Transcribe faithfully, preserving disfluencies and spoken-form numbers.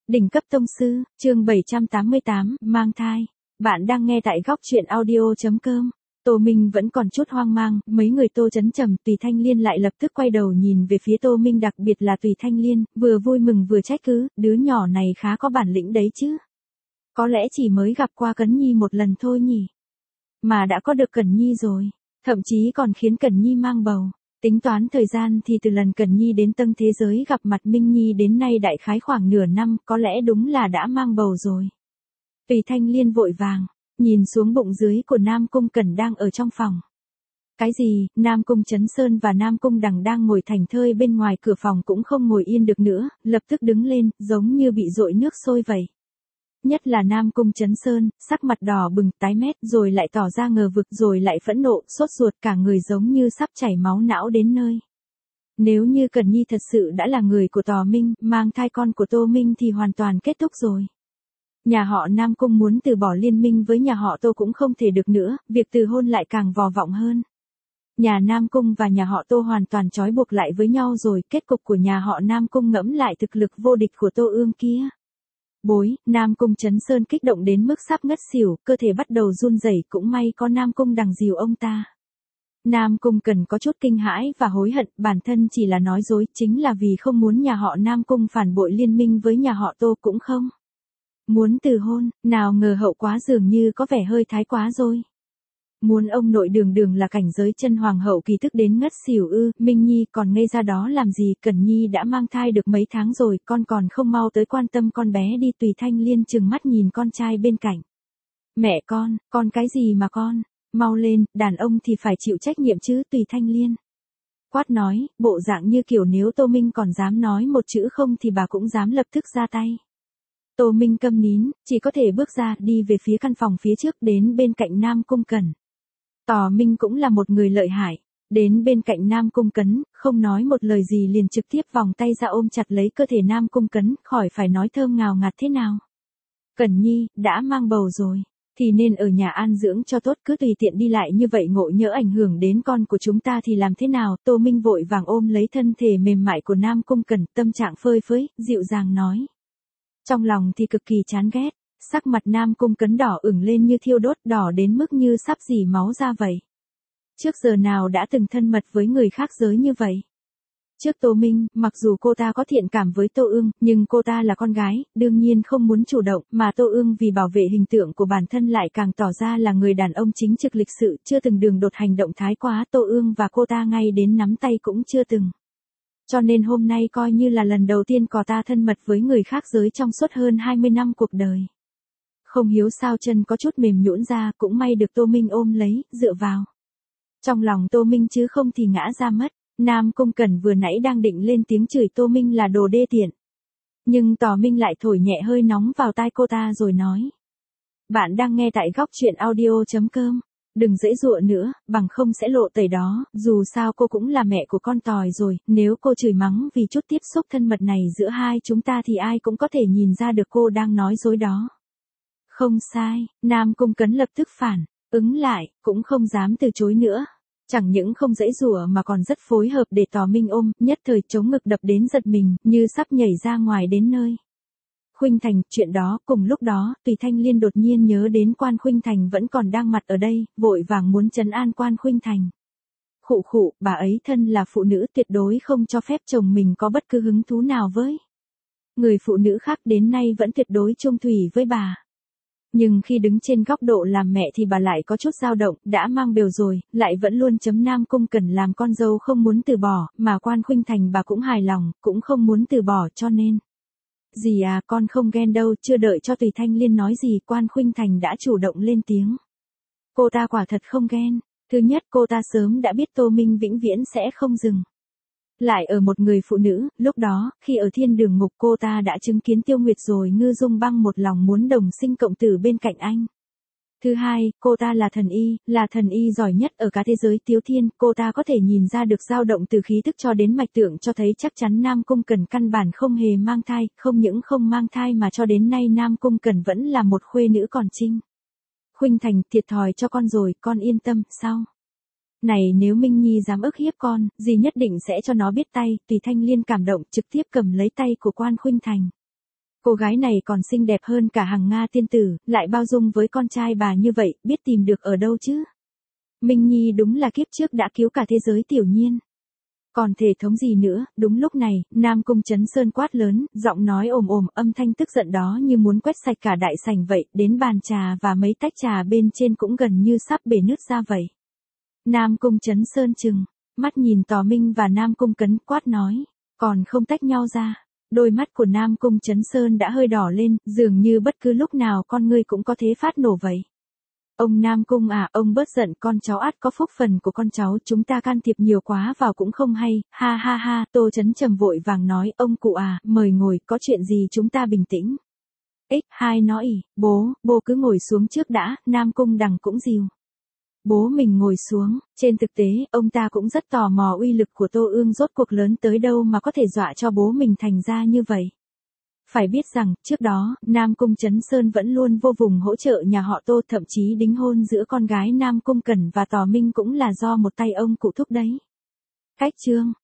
Đỉnh cấp tông sư, chương bảy trăm tám mươi tám, mang thai. Bạn đang nghe tại góc truyện audio.com. Tô Minh vẫn còn chút hoang mang, mấy người Tô Chấn Trầm, Tùy Thanh Liên lại lập tức quay đầu nhìn về phía Tô Minh, đặc biệt là Tùy Thanh Liên, vừa vui mừng vừa trách cứ, đứa nhỏ này khá có bản lĩnh đấy chứ. Có lẽ chỉ mới gặp qua Cẩn Nhi một lần thôi nhỉ. Mà đã có được Cẩn Nhi rồi, thậm chí còn khiến Cẩn Nhi mang bầu. Tính toán thời gian thì từ lần Cẩn Nhi đến Tân Thế Giới gặp mặt Minh Nhi đến nay đại khái khoảng nửa năm, có lẽ đúng là đã mang bầu rồi. Tùy Thanh Liên vội vàng, nhìn xuống bụng dưới của Nam Cung Cẩn đang ở trong phòng. Cái gì, Nam Cung Chấn Sơn và Nam Cung Đằng đang ngồi thảnh thơi bên ngoài cửa phòng cũng không ngồi yên được nữa, lập tức đứng lên, giống như bị dội nước sôi vậy. Nhất là Nam Cung Chấn Sơn, sắc mặt đỏ bừng, tái mét, rồi lại tỏ ra ngờ vực, rồi lại phẫn nộ, sốt ruột, cả người giống như sắp chảy máu não đến nơi. Nếu như Cẩn Nhi thật sự đã là người của Tò Minh, mang thai con của Tô Minh thì hoàn toàn kết thúc rồi. Nhà họ Nam Cung muốn từ bỏ liên minh với nhà họ Tô cũng không thể được nữa, việc từ hôn lại càng vò vọng hơn. Nhà Nam Cung và nhà họ Tô hoàn toàn trói buộc lại với nhau rồi, kết cục của nhà họ Nam Cung ngẫm lại thực lực vô địch của Tô Ương kia. Bối, Nam Cung Chấn Sơn kích động đến mức sắp ngất xỉu, cơ thể bắt đầu run rẩy, cũng may có Nam Cung Đằng dìu ông ta. Nam Cung Cần có chút kinh hãi và hối hận, bản thân chỉ là nói dối, chính là vì không muốn nhà họ Nam Cung phản bội liên minh với nhà họ Tô cũng không. Muốn từ hôn, nào ngờ hậu quá dường như có vẻ hơi thái quá rồi. Muốn ông nội Đường Đường là cảnh giới chân hoàng hậu kỳ tức đến ngất xỉu ư, Minh Nhi còn ngây ra đó làm gì, Cẩn Nhi đã mang thai được mấy tháng rồi, con còn không mau tới quan tâm con bé đi. Tùy Thanh Liên trừng mắt nhìn con trai bên cạnh. Mẹ con, con cái gì mà con, mau lên, đàn ông thì phải chịu trách nhiệm chứ. Tùy Thanh Liên quát nói, bộ dạng như kiểu nếu Tô Minh còn dám nói một chữ không thì bà cũng dám lập tức ra tay. Tô Minh câm nín, chỉ có thể bước ra, đi về phía căn phòng phía trước, đến bên cạnh Nam Cung Cẩn. Tò Minh cũng là một người lợi hại, đến bên cạnh Nam Cung Cấn, không nói một lời gì liền trực tiếp vòng tay ra ôm chặt lấy cơ thể Nam Cung Cấn, khỏi phải nói thơm ngào ngạt thế nào. Cẩn Nhi, đã mang bầu rồi, thì nên ở nhà an dưỡng cho tốt, cứ tùy tiện đi lại như vậy ngộ nhỡ ảnh hưởng đến con của chúng ta thì làm thế nào. Tô Minh vội vàng ôm lấy thân thể mềm mại của Nam Cung Cẩn, tâm trạng phơi phới, dịu dàng nói. Trong lòng thì cực kỳ chán ghét. Sắc mặt Nam Cung Cấn đỏ ửng lên như thiêu đốt, đỏ đến mức như sắp rỉ máu ra vậy. Trước giờ nào đã từng thân mật với người khác giới như vậy. Trước Tô Minh, mặc dù cô ta có thiện cảm với Tô Ương, nhưng cô ta là con gái, đương nhiên không muốn chủ động, mà Tô Ương vì bảo vệ hình tượng của bản thân lại càng tỏ ra là người đàn ông chính trực lịch sự, chưa từng đường đột hành động thái quá. Tô Ương và cô ta ngay đến nắm tay cũng chưa từng. Cho nên hôm nay coi như là lần đầu tiên cô ta thân mật với người khác giới trong suốt hơn hai mươi năm cuộc đời. Không hiếu sao chân có chút mềm nhũn ra, cũng may được Tô Minh ôm lấy, dựa vào. Trong lòng Tô Minh chứ không thì ngã ra mất. Nam Cung Cẩn vừa nãy đang định lên tiếng chửi Tô Minh là đồ đê tiện. Nhưng Tò Minh lại thổi nhẹ hơi nóng vào tai cô ta rồi nói. Bạn đang nghe tại góc truyện audio.com. Đừng giãy giụa nữa, bằng không sẽ lộ tẩy đó, dù sao cô cũng là mẹ của con Tòi rồi, nếu cô chửi mắng vì chút tiếp xúc thân mật này giữa hai chúng ta thì ai cũng có thể nhìn ra được cô đang nói dối đó. Không sai, Nam Cung Cấn lập tức phản ứng lại, cũng không dám từ chối nữa. Chẳng những không giãy giụa mà còn rất phối hợp để Tò Minh ôm, nhất thời chống ngực đập đến giật mình, như sắp nhảy ra ngoài đến nơi. Khuynh Thành, chuyện đó, cùng lúc đó, Tùy Thanh Liên đột nhiên nhớ đến Quan Khuynh Thành vẫn còn đang mặt ở đây, vội vàng muốn trấn an Quan Khuynh Thành. Khụ khụ, bà ấy thân là phụ nữ, tuyệt đối không cho phép chồng mình có bất cứ hứng thú nào với người phụ nữ khác, đến nay vẫn tuyệt đối chung thủy với bà. Nhưng khi đứng trên góc độ làm mẹ thì bà lại có chút dao động, đã mang bầu rồi, lại vẫn luôn chấm Nam Cung Cẩn làm con dâu không muốn từ bỏ, mà Quan Khuynh Thành bà cũng hài lòng, cũng không muốn từ bỏ, cho nên. Dì à, con không ghen đâu. Chưa đợi cho Tùy Thanh Liên nói gì, Quan Khuynh Thành đã chủ động lên tiếng. Cô ta quả thật không ghen. Thứ nhất, cô ta sớm đã biết Tô Minh vĩnh viễn sẽ không dừng lại ở một người phụ nữ, lúc đó, khi ở thiên đường ngục cô ta đã chứng kiến Tiêu Nguyệt rồi, Ngư Dung Băng một lòng muốn đồng sinh cộng tử bên cạnh anh. Thứ hai, cô ta là thần y, là thần y giỏi nhất ở cả thế giới Tiếu Thiên, cô ta có thể nhìn ra được dao động từ khí tức cho đến mạch tượng, cho thấy chắc chắn Nam Cung Cẩn căn bản không hề mang thai, không những không mang thai mà cho đến nay Nam Cung Cẩn vẫn là một khuê nữ còn trinh. Khuynh Thành, thiệt thòi cho con rồi, con yên tâm, sao? Này, nếu Minh Nhi dám ức hiếp con, dì nhất định sẽ cho nó biết tay. Tùy Thanh Liên cảm động, trực tiếp cầm lấy tay của Quan Khuynh Thành. Cô gái này còn xinh đẹp hơn cả Hằng Nga tiên tử, lại bao dung với con trai bà như vậy, biết tìm được ở đâu chứ? Minh Nhi đúng là kiếp trước đã cứu cả thế giới Tiểu Nhiên. Còn thể thống gì nữa, đúng lúc này, Nam Cung Chấn Sơn quát lớn, giọng nói ồm ồm, âm thanh tức giận đó như muốn quét sạch cả đại sảnh vậy, đến bàn trà và mấy tách trà bên trên cũng gần như sắp bể nứt ra vậy. Nam Cung Chấn Sơn trừng mắt nhìn Tò Minh và Nam Cung Cấn, quát nói, còn không tách nhau ra. Đôi mắt của Nam Cung Chấn Sơn đã hơi đỏ lên, dường như bất cứ lúc nào con ngươi cũng có thể phát nổ vậy. Ông Nam Cung à, ông bớt giận, con cháu ắt có phúc phần của con cháu, chúng ta can thiệp nhiều quá vào cũng không hay, ha ha ha. Tô Chấn Trầm vội vàng nói, ông cụ à, mời ngồi, có chuyện gì chúng ta bình tĩnh. X hai nói ỉ, bố, bố cứ ngồi xuống trước đã. Nam Cung Đằng cũng dìu bố mình ngồi xuống. Trên thực tế, ông ta cũng rất tò mò uy lực của Tô Ương rốt cuộc lớn tới đâu mà có thể dọa cho bố mình thành ra như vậy. Phải biết rằng, trước đó, Nam Cung Chấn Sơn vẫn luôn vô vùng hỗ trợ nhà họ Tô, thậm chí đính hôn giữa con gái Nam Cung Cẩn và Tò Minh cũng là do một tay ông cụ thúc đấy. Cách chương